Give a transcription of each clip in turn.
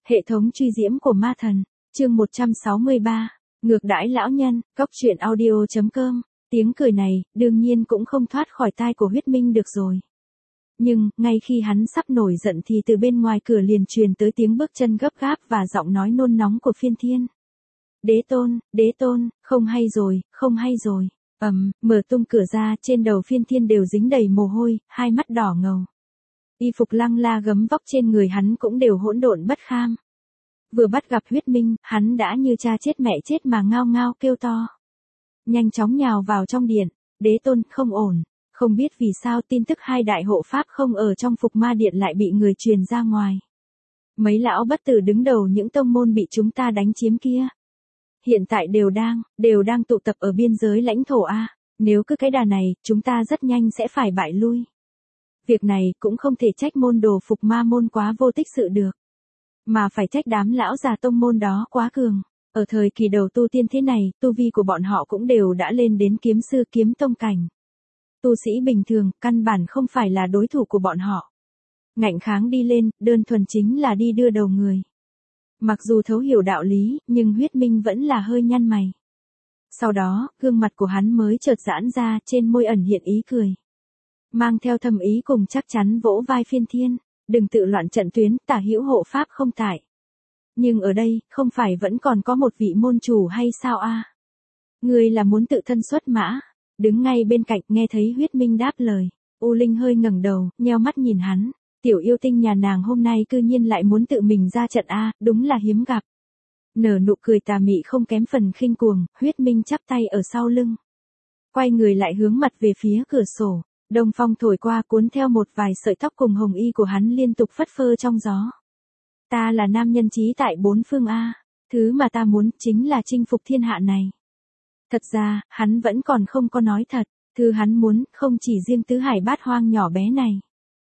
Hệ thống truy diễm của ma thần, chương 163, ngược đãi lão nhân, Cốc Truyện Audio.com, tiếng cười này, đương nhiên cũng không thoát khỏi tai của Huyết Minh được rồi. Nhưng, ngay khi hắn sắp nổi giận thì từ bên ngoài cửa liền truyền tới tiếng bước chân gấp gáp và giọng nói nôn nóng của Phiên Thiên. Đế tôn, không hay rồi, mở tung cửa ra, trên đầu Phiên Thiên đều dính đầy mồ hôi, hai mắt đỏ ngầu. Y phục lăng la gấm vóc trên người hắn cũng đều hỗn độn bất kham. Vừa bắt gặp Huyết Minh, hắn đã như cha chết mẹ chết mà ngao ngao kêu to. Nhanh chóng nhào vào trong điện, đế tôn, không ổn, không biết vì sao tin tức hai đại hộ pháp không ở trong phục ma điện lại bị người truyền ra ngoài. Mấy lão bất tử đứng đầu những tông môn bị chúng ta đánh chiếm kia. Hiện tại đều đang tụ tập ở biên giới lãnh thổ A, nếu cứ cái đà này, chúng ta rất nhanh sẽ phải bại lui. Việc này cũng không thể trách môn đồ phục ma môn quá vô tích sự được. Mà phải trách đám lão già tông môn đó quá cường. Ở thời kỳ đầu tu tiên thế này, tu vi của bọn họ cũng đều đã lên đến kiếm sư kiếm tông cảnh. Tu sĩ bình thường, căn bản không phải là đối thủ của bọn họ. Ngạnh kháng đi lên, đơn thuần chính là đi đưa đầu người. Mặc dù thấu hiểu đạo lý, nhưng Huyết Minh vẫn là hơi nhăn mày. Sau đó, gương mặt của hắn mới chợt giãn ra, trên môi ẩn hiện ý cười. Mang theo thầm ý cùng chắc chắn vỗ vai Phiên Thiên, đừng tự loạn trận tuyến, tả hữu hộ pháp không tại. Nhưng ở đây, không phải vẫn còn có một vị môn chủ hay sao a? Ngươi là muốn tự thân xuất mã? Đứng ngay bên cạnh nghe thấy Huyết Minh đáp lời, U Linh hơi ngẩng đầu, nheo mắt nhìn hắn, tiểu yêu tinh nhà nàng hôm nay cư nhiên lại muốn tự mình ra trận a, đúng là hiếm gặp. Nở nụ cười tà mị không kém phần khinh cuồng, Huyết Minh chắp tay ở sau lưng. Quay người lại hướng mặt về phía cửa sổ, đông phong thổi qua cuốn theo một vài sợi tóc cùng hồng y của hắn liên tục phất phơ trong gió. Ta là nam nhân trí tại bốn phương a, thứ mà ta muốn chính là chinh phục thiên hạ này. Thật ra, hắn vẫn còn không có nói thật, thứ hắn muốn không chỉ riêng tứ hải bát hoang nhỏ bé này,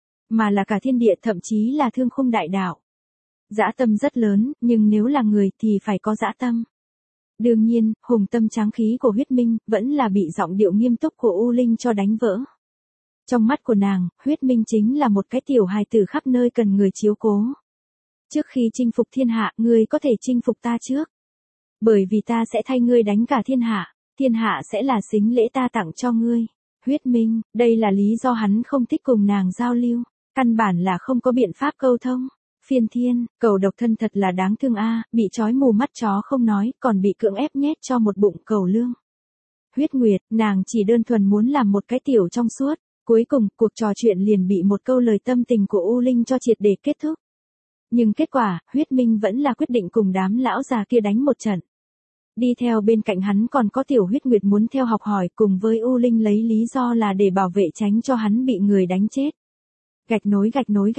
mà là cả thiên địa thậm chí là thương khung đại đạo. Dã tâm rất lớn, nhưng nếu là người thì phải có dã tâm. Đương nhiên, hùng tâm tráng khí của Huyết Minh vẫn là bị giọng điệu nghiêm túc của U Linh cho đánh vỡ. Trong mắt của nàng, Huyết Minh chính là một cái tiểu hài tử khắp nơi cần người chiếu cố. Trước khi chinh phục thiên hạ, ngươi có thể chinh phục ta trước. Bởi vì ta sẽ thay ngươi đánh cả thiên hạ sẽ là sính lễ ta tặng cho ngươi. Huyết Minh, đây là lý do hắn không thích cùng nàng giao lưu, căn bản là không có biện pháp câu thông. Phiên Thiên, cầu độc thân thật là đáng thương a, bị trói mù mắt chó không nói, còn bị cưỡng ép nhét cho một bụng cầu lương. Huyết Nguyệt, nàng chỉ đơn thuần muốn làm một cái tiểu trong suốt, cuối cùng, cuộc trò chuyện liền bị một câu lời tâm tình của U Linh cho triệt để kết thúc. Nhưng kết quả, Huyết Minh vẫn là quyết định cùng đám lão già kia đánh một trận. Đi theo bên cạnh hắn còn có tiểu Huyết Nguyệt muốn theo học hỏi cùng với U Linh lấy lý do là để bảo vệ tránh cho hắn bị người đánh chết. Gạch nối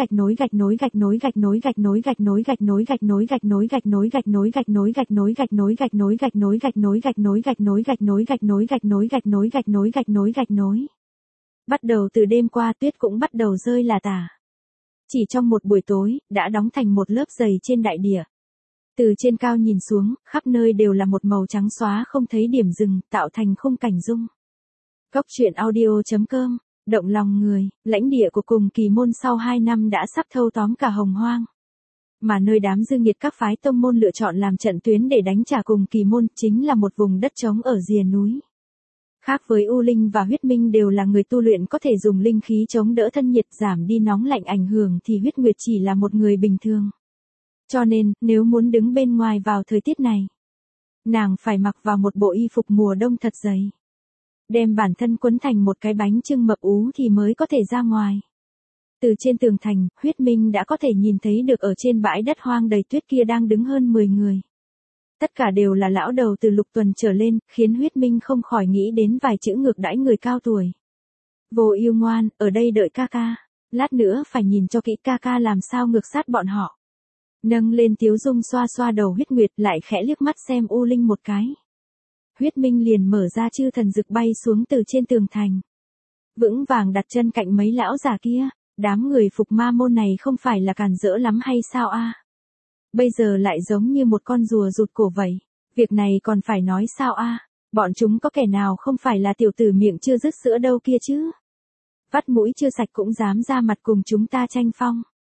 Bắt đầu từ đêm qua tuyết cũng bắt đầu rơi là tả. Chỉ trong một buổi tối, đã đóng thành một lớp dày trên đại địa. Từ trên cao nhìn xuống, khắp nơi đều là một màu trắng xóa không thấy điểm dừng, tạo thành khung cảnh dung. Cốc Truyện Audio.com, động lòng người, lãnh địa của cùng kỳ môn sau 2 năm đã sắp thâu tóm cả Hồng Hoang. Mà nơi đám dương nhiệt các phái tông môn lựa chọn làm trận tuyến để đánh trả cùng kỳ môn chính là một vùng đất trống ở rìa núi. Khác với U Linh và Huyết Minh đều là người tu luyện có thể dùng linh khí chống đỡ thân nhiệt giảm đi nóng lạnh ảnh hưởng thì Huyết Nguyệt chỉ là một người bình thường. Cho nên, nếu muốn đứng bên ngoài vào thời tiết này, nàng phải mặc vào một bộ y phục mùa đông thật dày. Đem bản thân quấn thành một cái bánh chưng mập ú thì mới có thể ra ngoài. Từ trên tường thành, Huyết Minh đã có thể nhìn thấy được ở trên bãi đất hoang đầy tuyết kia đang đứng hơn 10 người. Tất cả đều là lão đầu từ lục tuần trở lên, khiến Huyết Minh không khỏi nghĩ đến vài chữ ngược đãi người cao tuổi. Vô yêu ngoan, ở đây đợi ca ca. Lát nữa phải nhìn cho kỹ ca ca làm sao ngược sát bọn họ. Nâng lên tiếu dung xoa xoa đầu Huyết Nguyệt lại khẽ liếc mắt xem U Linh một cái. Huyết Minh liền mở ra chư thần dực bay xuống từ trên tường thành. Vững vàng đặt chân cạnh mấy lão già kia, đám người phục ma môn này không phải là càn rỡ lắm hay sao a? Bây giờ lại giống như một con rùa rụt cổ vậy, việc này còn phải nói sao a? Bọn chúng có kẻ nào không phải là tiểu tử miệng chưa dứt sữa đâu kia chứ? Vắt mũi chưa sạch cũng dám ra mặt cùng chúng ta tranh phong.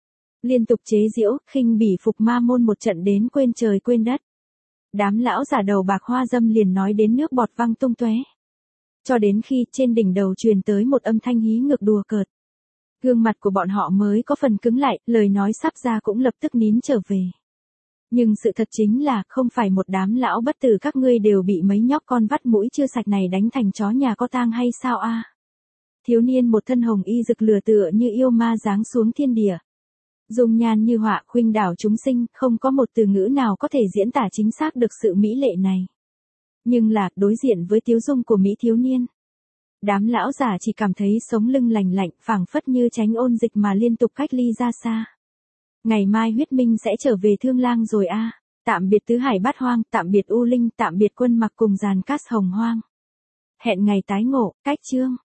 Liên tục chế giễu, khinh bỉ Phục Ma môn một trận đến quên trời quên đất. Đám lão giả đầu bạc hoa dâm liền nói đến nước bọt văng tung tóe. Cho đến khi trên đỉnh đầu truyền tới một âm thanh hí ngược đùa cợt. Gương mặt của bọn họ mới có phần cứng lại, lời nói sắp ra cũng lập tức nín trở về. Nhưng sự thật chính là không phải một đám lão bất tử các ngươi đều bị mấy nhóc con vắt mũi chưa sạch này đánh thành chó nhà có tang hay sao a? Thiếu niên một thân hồng y rực lửa tựa như yêu ma giáng xuống thiên địa. Dung nhan như họa khuynh đảo chúng sinh, không có một từ ngữ nào có thể diễn tả chính xác được sự mỹ lệ này. Nhưng là, đối diện với tiếu dung của mỹ thiếu niên. Đám lão giả chỉ cảm thấy sống lưng lành lạnh, phảng phất như tránh ôn dịch mà liên tục cách ly ra xa. Ngày mai huyết minh sẽ trở về Thương Lang rồi a. Tạm biệt tứ hải bát hoang, tạm biệt U Linh, tạm biệt quân mặc cùng giàn cát hồng hoang. Hẹn ngày tái ngộ, cách chương.